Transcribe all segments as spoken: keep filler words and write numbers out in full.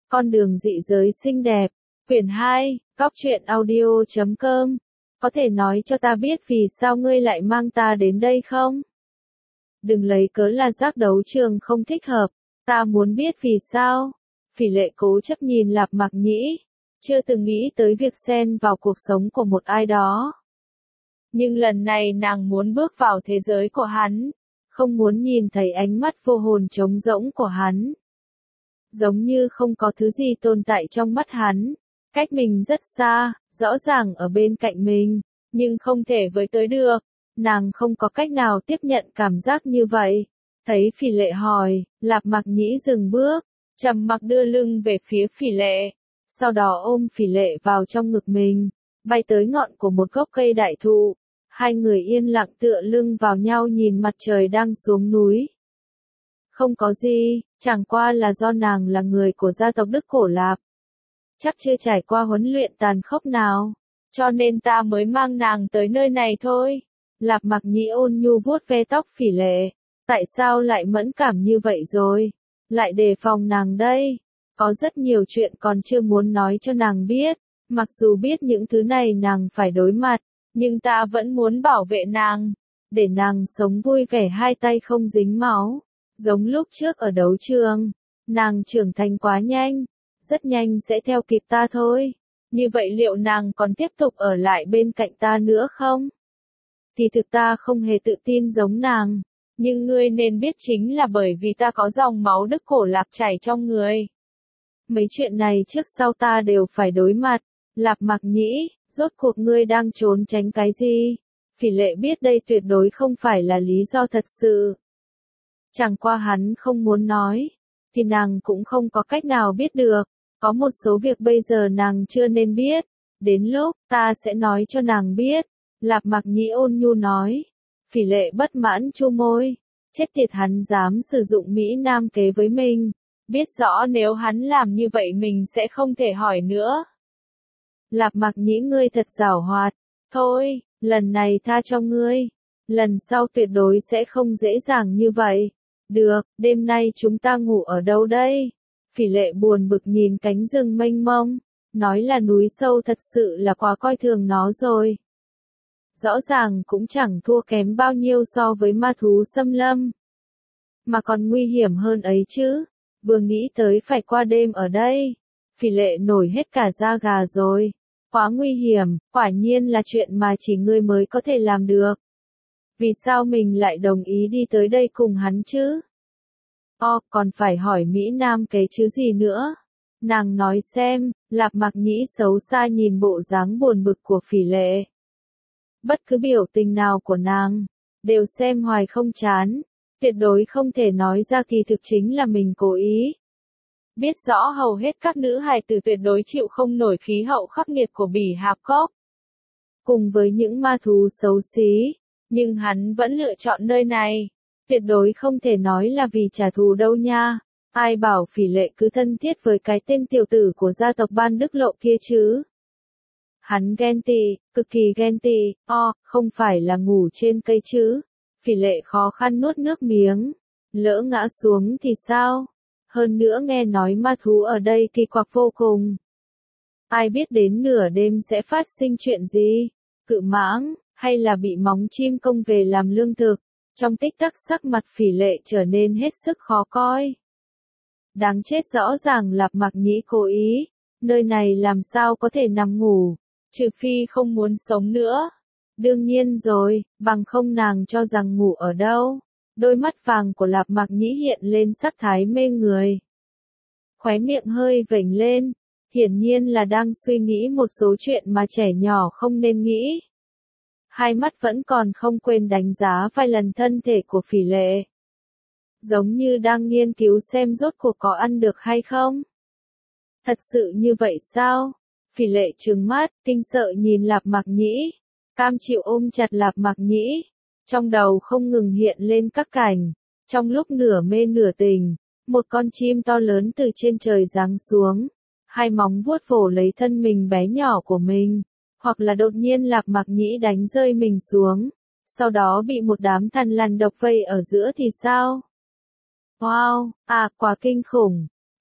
Con đường dị giới xinh đẹp, quyển hai, góc truyện audio chấm com. Có thể nói cho ta biết vì sao ngươi lại mang ta đến đây không? Đừng lấy cớ là giác đấu trường không thích hợp, ta muốn biết vì sao. Phỉ Lệ cố chấp nhìn Lạp Mạc Nhĩ, chưa từng nghĩ tới việc xen vào cuộc sống của một ai đó. Nhưng lần này nàng muốn bước vào thế giới của hắn, không muốn nhìn thấy ánh mắt vô hồn trống rỗng của hắn. Giống như không có thứ gì tồn tại trong mắt hắn, cách mình rất xa, rõ ràng ở bên cạnh mình, nhưng không thể với tới được. Nàng không có cách nào tiếp nhận cảm giác như vậy. Thấy Phỉ Lệ hỏi, Lạp Mạc Nhĩ dừng bước, trầm mặc đưa lưng về phía Phỉ Lệ, sau đó ôm Phỉ Lệ vào trong ngực mình, bay tới ngọn của một gốc cây đại thụ. Hai người yên lặng tựa lưng vào nhau nhìn mặt trời đang xuống núi. Không có gì, chẳng qua là do nàng là người của gia tộc Đức Cổ Lạp. Chắc chưa trải qua huấn luyện tàn khốc nào, cho nên ta mới mang nàng tới nơi này thôi. Lạp Mạc Nhĩ ôn nhu vuốt ve tóc Phỉ Lệ. Tại sao lại mẫn cảm như vậy rồi? Lại đề phòng nàng đây. Có rất nhiều chuyện còn chưa muốn nói cho nàng biết. Mặc dù biết những thứ này nàng phải đối mặt, nhưng ta vẫn muốn bảo vệ nàng, để nàng sống vui vẻ hai tay không dính máu. Giống lúc trước ở đấu trường, nàng trưởng thành quá nhanh, rất nhanh sẽ theo kịp ta thôi. Như vậy liệu nàng còn tiếp tục ở lại bên cạnh ta nữa không? Thì thực ta không hề tự tin giống nàng, nhưng ngươi nên biết chính là bởi vì ta có dòng máu Đức Cổ Lạp chảy trong người. Mấy chuyện này trước sau ta đều phải đối mặt. Lạp Mạc Nhĩ, rốt cuộc ngươi đang trốn tránh cái gì? Phỉ Lệ biết đây tuyệt đối không phải là lý do thật sự. Chẳng qua hắn không muốn nói, thì nàng cũng không có cách nào biết được. Có một số việc bây giờ nàng chưa nên biết, đến lúc ta sẽ nói cho nàng biết. Lạp Mạc Nhĩ ôn nhu nói. Phỉ Lệ bất mãn chu môi, chết tiệt hắn dám sử dụng Mỹ Nam kế với mình, biết rõ nếu hắn làm như vậy mình sẽ không thể hỏi nữa. Lạp Mạc Nhĩ ngươi thật giảo hoạt, thôi, lần này tha cho ngươi, lần sau tuyệt đối sẽ không dễ dàng như vậy. Được, đêm nay chúng ta ngủ ở đâu đây? Phỉ Lệ buồn bực nhìn cánh rừng mênh mông, nói là núi sâu thật sự là quá coi thường nó rồi. Rõ ràng cũng chẳng thua kém bao nhiêu so với ma thú xâm lâm. Mà còn nguy hiểm hơn ấy chứ, vừa nghĩ tới phải qua đêm ở đây. Phỉ Lệ nổi hết cả da gà rồi. Quá nguy hiểm, quả nhiên là chuyện mà chỉ ngươi mới có thể làm được. Vì sao mình lại đồng ý đi tới đây cùng hắn chứ? O, còn phải hỏi Mỹ Nam kế chứ gì nữa? Nàng nói xem. Lạp Mạc Nhĩ xấu xa nhìn bộ dáng buồn bực của Phỉ Lệ. Bất cứ biểu tình nào của nàng, đều xem hoài không chán, tuyệt đối không thể nói ra kỳ thực chính là mình cố ý. Biết rõ hầu hết các nữ hài tử tuyệt đối chịu không nổi khí hậu khắc nghiệt của Bỉ Hạp Cốc. Cùng với những ma thú xấu xí, nhưng hắn vẫn lựa chọn nơi này. Tuyệt đối không thể nói là vì trả thù đâu nha. Ai bảo Phỉ Lệ cứ thân thiết với cái tên tiểu tử của gia tộc Ban Đức Lộ kia chứ? Hắn ghen tị, cực kỳ ghen tị, o, không phải là ngủ trên cây chứ. Phỉ Lệ khó khăn nuốt nước miếng. Lỡ ngã xuống thì sao? Hơn nữa nghe nói ma thú ở đây kỳ quặc vô cùng. Ai biết đến nửa đêm sẽ phát sinh chuyện gì? Cự mãng, hay là bị móng chim công về làm lương thực? Trong tích tắc sắc mặt Phỉ Lệ trở nên hết sức khó coi. Đáng chết, rõ ràng Lạp Mạc Nhĩ cố ý. Nơi này làm sao có thể nằm ngủ, trừ phi không muốn sống nữa. Đương nhiên rồi, bằng không nàng cho rằng ngủ ở đâu. Đôi mắt vàng của Lạp Mạc Nhĩ hiện lên sắc thái mê người. Khóe miệng hơi vểnh lên, hiển nhiên là đang suy nghĩ một số chuyện mà trẻ nhỏ không nên nghĩ. Hai mắt vẫn còn không quên đánh giá vài lần thân thể của Phỉ Lệ. Giống như đang nghiên cứu xem rốt cuộc có ăn được hay không. Thật sự như vậy sao? Phỉ Lệ trừng mắt, kinh sợ nhìn Lạp Mạc Nhĩ. Cam chịu ôm chặt Lạp Mạc Nhĩ. Trong đầu không ngừng hiện lên các cảnh. Trong lúc nửa mê nửa tình, một con chim to lớn từ trên trời giáng xuống. Hai móng vuốt vồ lấy thân mình bé nhỏ của mình. Hoặc là đột nhiên Lạp Mạc Nhĩ đánh rơi mình xuống. Sau đó bị một đám thằn lằn độc vây ở giữa thì sao? Wow, à, quá kinh khủng.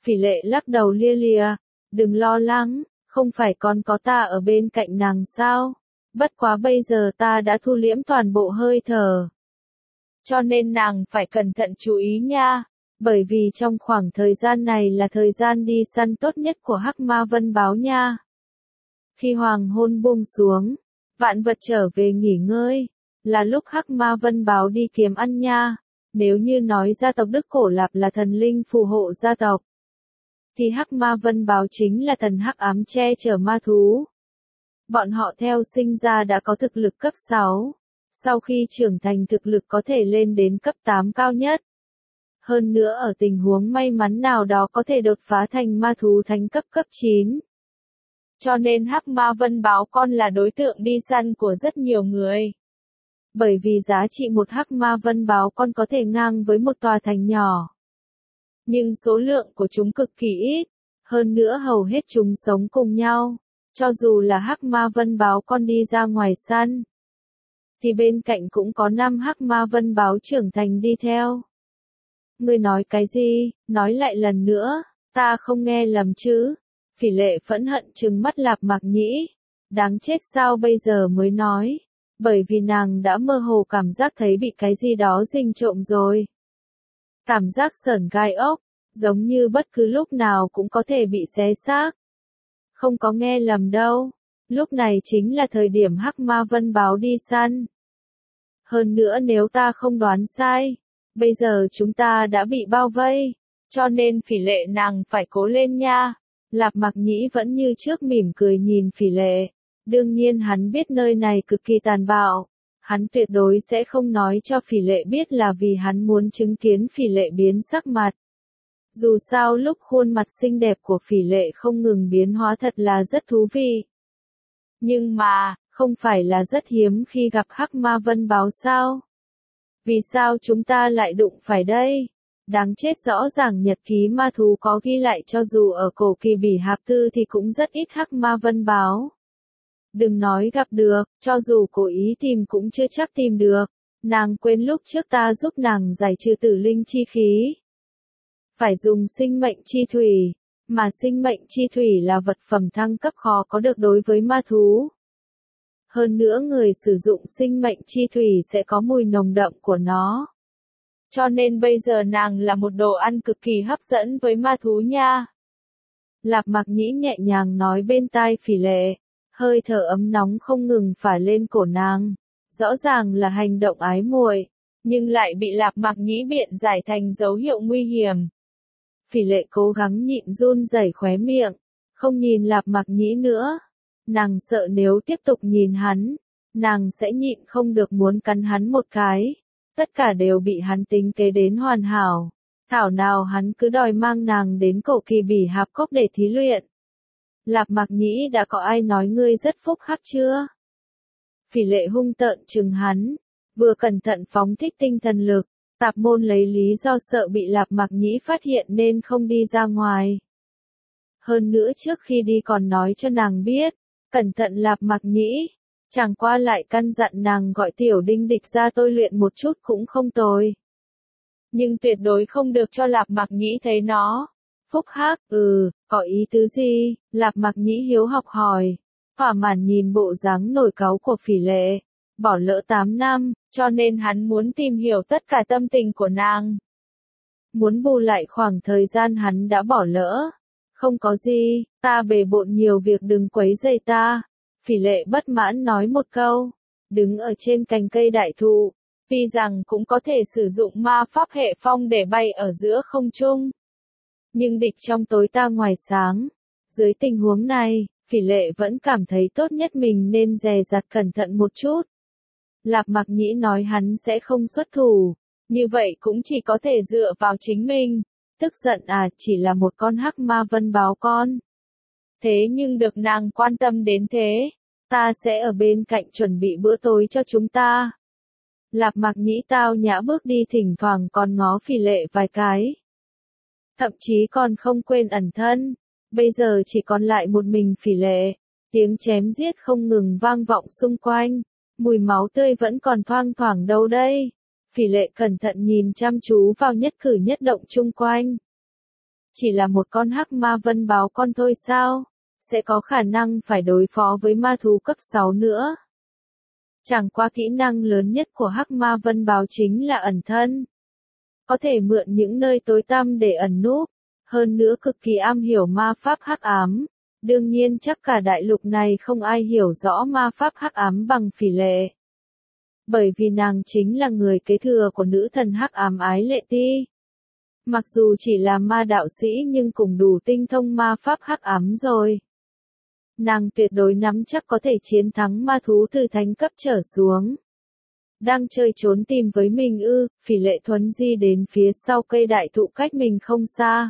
Phỉ lệ lắc đầu lia lịa, đừng lo lắng, không phải còn có ta ở bên cạnh nàng sao? Bất quá bây giờ ta đã thu liễm toàn bộ hơi thở. Cho nên nàng phải cẩn thận chú ý nha, bởi vì trong khoảng thời gian này là thời gian đi săn tốt nhất của Hắc Ma Vân Báo nha. Khi hoàng hôn buông xuống, vạn vật trở về nghỉ ngơi, là lúc Hắc Ma Vân Báo đi kiếm ăn nha. Nếu như nói gia tộc Đức Cổ Lạp là thần linh phù hộ gia tộc, thì Hắc Ma Vân Báo chính là thần hắc ám che chở ma thú. Bọn họ theo sinh ra đã có thực lực cấp sáu, sau khi trưởng thành thực lực có thể lên đến cấp tám cao nhất. Hơn nữa ở tình huống may mắn nào đó có thể đột phá thành ma thú thánh cấp cấp chín. Cho nên Hắc Ma Vân Báo con là đối tượng đi săn của rất nhiều người. Bởi vì giá trị một Hắc Ma Vân Báo con có thể ngang với một tòa thành nhỏ. Nhưng số lượng của chúng cực kỳ ít, hơn nữa hầu hết chúng sống cùng nhau. Cho dù là Hắc Ma Vân Báo con đi ra ngoài săn, thì bên cạnh cũng có năm Hắc Ma Vân Báo trưởng thành đi theo. Ngươi nói cái gì, nói lại lần nữa, ta không nghe lầm chứ? Phỉ lệ phẫn hận trừng mắt Lạp Mạc Nhĩ. Đáng chết sao bây giờ mới nói, bởi vì nàng đã mơ hồ cảm giác thấy bị cái gì đó rình trộm rồi. Cảm giác sởn gai ốc, giống như bất cứ lúc nào cũng có thể bị xé xác. Không có nghe lầm đâu, lúc này chính là thời điểm Hắc Ma Vân Báo đi săn. Hơn nữa nếu ta không đoán sai, bây giờ chúng ta đã bị bao vây, cho nên phỉ lệ nàng phải cố lên nha. Lạp Mạc Nhĩ vẫn như trước mỉm cười nhìn phỉ lệ. Đương nhiên hắn biết nơi này cực kỳ tàn bạo. Hắn tuyệt đối sẽ không nói cho phỉ lệ biết là vì hắn muốn chứng kiến phỉ lệ biến sắc mặt. Dù sao lúc khuôn mặt xinh đẹp của phỉ lệ không ngừng biến hóa thật là rất thú vị. Nhưng mà, không phải là rất hiếm khi gặp Hắc Ma Vân Báo sao? Vì sao chúng ta lại đụng phải đây? Đáng chết, rõ ràng nhật ký ma thú có ghi lại cho dù ở cổ kỳ bỉ hạp tư thì cũng rất ít Hắc Ma Vân Báo. Đừng nói gặp được, cho dù cố ý tìm cũng chưa chắc tìm được. Nàng quên lúc trước ta giúp nàng giải trừ tử linh chi khí. Phải dùng sinh mệnh chi thủy, mà sinh mệnh chi thủy là vật phẩm thăng cấp khó có được đối với ma thú. Hơn nữa người sử dụng sinh mệnh chi thủy sẽ có mùi nồng đậm của nó. Cho nên bây giờ nàng là một đồ ăn cực kỳ hấp dẫn với ma thú nha. Lạp Mạc Nhĩ nhẹ nhàng nói bên tai phỉ lệ, hơi thở ấm nóng không ngừng phả lên cổ nàng. Rõ ràng là hành động ái muội, nhưng lại bị Lạp Mạc Nhĩ biện giải thành dấu hiệu nguy hiểm. Phỉ lệ cố gắng nhịn run rẩy khóe miệng, không nhìn Lạp Mạc Nhĩ nữa. Nàng sợ nếu tiếp tục nhìn hắn, nàng sẽ nhịn không được muốn cắn hắn một cái. Tất cả đều bị hắn tính kế đến hoàn hảo. Thảo nào hắn cứ đòi mang nàng đến cổ kỳ bỉ hạp cốc để thí luyện. Lạp Mạc Nhĩ đã có ai nói ngươi rất phúc hắc chưa? Phỉ lệ hung tợn trừng hắn, vừa cẩn thận phóng thích tinh thần lực. Tạp môn lấy lý do sợ bị Lạp Mạc Nhĩ phát hiện nên không đi ra ngoài. Hơn nữa trước khi đi còn nói cho nàng biết, cẩn thận Lạp Mạc Nhĩ. Chẳng qua lại căn dặn nàng gọi tiểu đinh địch ra tôi luyện một chút cũng không tồi. Nhưng tuyệt đối không được cho Lạp Mạc Nhĩ thấy nó. Phúc hắc, ừ, có ý tứ gì? Lạp Mạc Nhĩ hiếu học hỏi. Thỏa mãn nhìn bộ dáng nổi cáu của phỉ lệ. Bỏ lỡ tám năm, cho nên hắn muốn tìm hiểu tất cả tâm tình của nàng. Muốn bù lại khoảng thời gian hắn đã bỏ lỡ. Không có gì, ta bề bộn nhiều việc đừng quấy rầy ta. Phỉ lệ bất mãn nói một câu. Đứng ở trên cành cây đại thụ, tuy rằng cũng có thể sử dụng ma pháp hệ phong để bay ở giữa không trung. Nhưng địch trong tối ta ngoài sáng. Dưới tình huống này, phỉ lệ vẫn cảm thấy tốt nhất mình nên dè dặt cẩn thận một chút. Lạp Mạc Nhĩ nói hắn sẽ không xuất thủ, như vậy cũng chỉ có thể dựa vào chính mình. Tức giận à, chỉ là một con Hắc Ma Vân Báo con. Thế nhưng được nàng quan tâm đến thế, ta sẽ ở bên cạnh chuẩn bị bữa tối cho chúng ta. Lạp Mạc Nhĩ tao nhã bước đi thỉnh thoảng còn ngó phỉ lệ vài cái. Thậm chí còn không quên ẩn thân, bây giờ chỉ còn lại một mình phỉ lệ, tiếng chém giết không ngừng vang vọng xung quanh. Mùi máu tươi vẫn còn thoang thoảng đâu đây. Phỉ lệ cẩn thận nhìn chăm chú vào nhất cử nhất động chung quanh. Chỉ là một con hắc ma vân báo con thôi sao? Sẽ có khả năng phải đối phó với ma thú cấp sáu nữa. Chẳng qua kỹ năng lớn nhất của hắc ma vân báo chính là ẩn thân. Có thể mượn những nơi tối tăm để ẩn núp, hơn nữa cực kỳ am hiểu ma pháp hắc ám. Đương nhiên chắc cả đại lục này không ai hiểu rõ ma pháp hắc ám bằng Phỉ Lệ. Bởi vì nàng chính là người kế thừa của nữ thần hắc ám Ái Lệ Ti. Mặc dù chỉ là ma đạo sĩ nhưng cũng đủ tinh thông ma pháp hắc ám rồi. Nàng tuyệt đối nắm chắc có thể chiến thắng ma thú từ thánh cấp trở xuống. Đang chơi trốn tìm với mình ư, Phỉ Lệ thuấn di đến phía sau cây đại thụ cách mình không xa.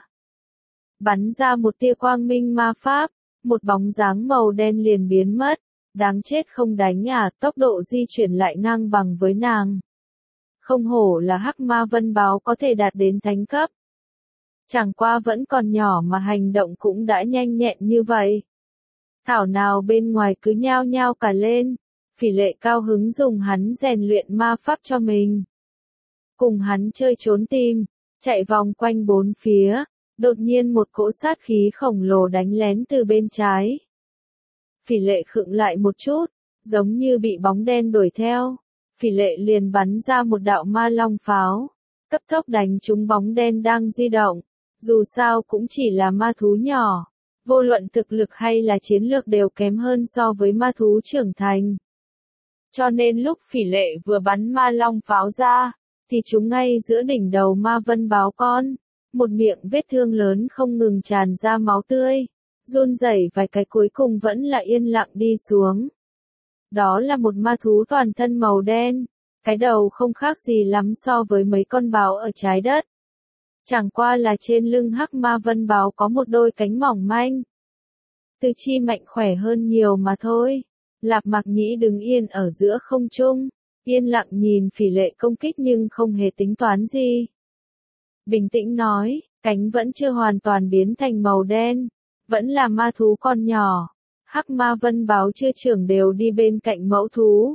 Bắn ra một tia quang minh ma pháp, một bóng dáng màu đen liền biến mất. Đáng chết không đánh à, tốc độ di chuyển lại ngang bằng với nàng. Không hổ là hắc ma vân báo có thể đạt đến thánh cấp. Chẳng qua vẫn còn nhỏ mà hành động cũng đã nhanh nhẹn như vậy. Thảo nào bên ngoài cứ nhao nhao cả lên. Phỉ Lệ cao hứng dùng hắn rèn luyện ma pháp cho mình. Cùng hắn chơi trốn tìm, chạy vòng quanh bốn phía, đột nhiên một cỗ sát khí khổng lồ đánh lén từ bên trái. Phỉ Lệ khựng lại một chút, giống như bị bóng đen đuổi theo. Phỉ Lệ liền bắn ra một đạo ma long pháo, cấp tốc đánh trúng bóng đen đang di động. Dù sao cũng chỉ là ma thú nhỏ, vô luận thực lực hay là chiến lược đều kém hơn so với ma thú trưởng thành. Cho nên lúc Phỉ Lệ vừa bắn ma long pháo ra, thì chúng ngay giữa đỉnh đầu ma vân báo con, một miệng vết thương lớn không ngừng tràn ra máu tươi, run rẩy vài cái cuối cùng vẫn là yên lặng đi xuống. Đó là một ma thú toàn thân màu đen, cái đầu không khác gì lắm so với mấy con báo ở trái đất. Chẳng qua là trên lưng hắc ma vân báo có một đôi cánh mỏng manh. Tư chi mạnh khỏe hơn nhiều mà thôi. Lạp Mạc Nhĩ đứng yên ở giữa không trung, yên lặng nhìn Phỉ Lệ công kích nhưng không hề tính toán gì. Bình tĩnh nói, cánh vẫn chưa hoàn toàn biến thành màu đen, vẫn là ma thú con nhỏ. Hắc ma vân báo chưa trưởng đều đi bên cạnh mẫu thú.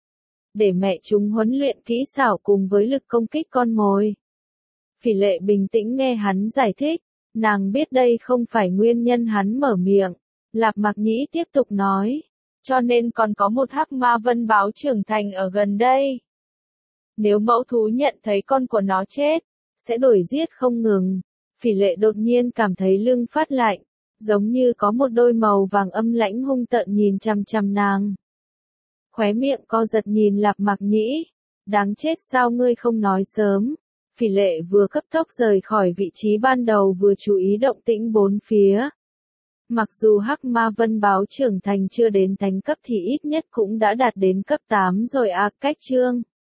Để mẹ chúng huấn luyện kỹ xảo cùng với lực công kích con mồi. Phỉ Lệ bình tĩnh nghe hắn giải thích, nàng biết đây không phải nguyên nhân hắn mở miệng. Lạp Mạc Nhĩ tiếp tục nói, cho nên còn có một hắc ma vân báo trưởng thành ở gần đây. Nếu mẫu thú nhận thấy con của nó chết, sẽ đuổi giết không ngừng. Phỉ Lệ đột nhiên cảm thấy lưng phát lạnh, giống như có một đôi màu vàng âm lãnh hung tợn nhìn chằm chằm nàng. Khóe miệng co giật nhìn Lạp Mạc Nhĩ, đáng chết sao ngươi không nói sớm. Phỉ Lệ vừa cấp tốc rời khỏi vị trí ban đầu vừa chú ý động tĩnh bốn phía. Mặc dù hắc ma vân báo trưởng thành chưa đến thánh cấp thì ít nhất cũng đã đạt đến cấp tám rồi à, cách chương.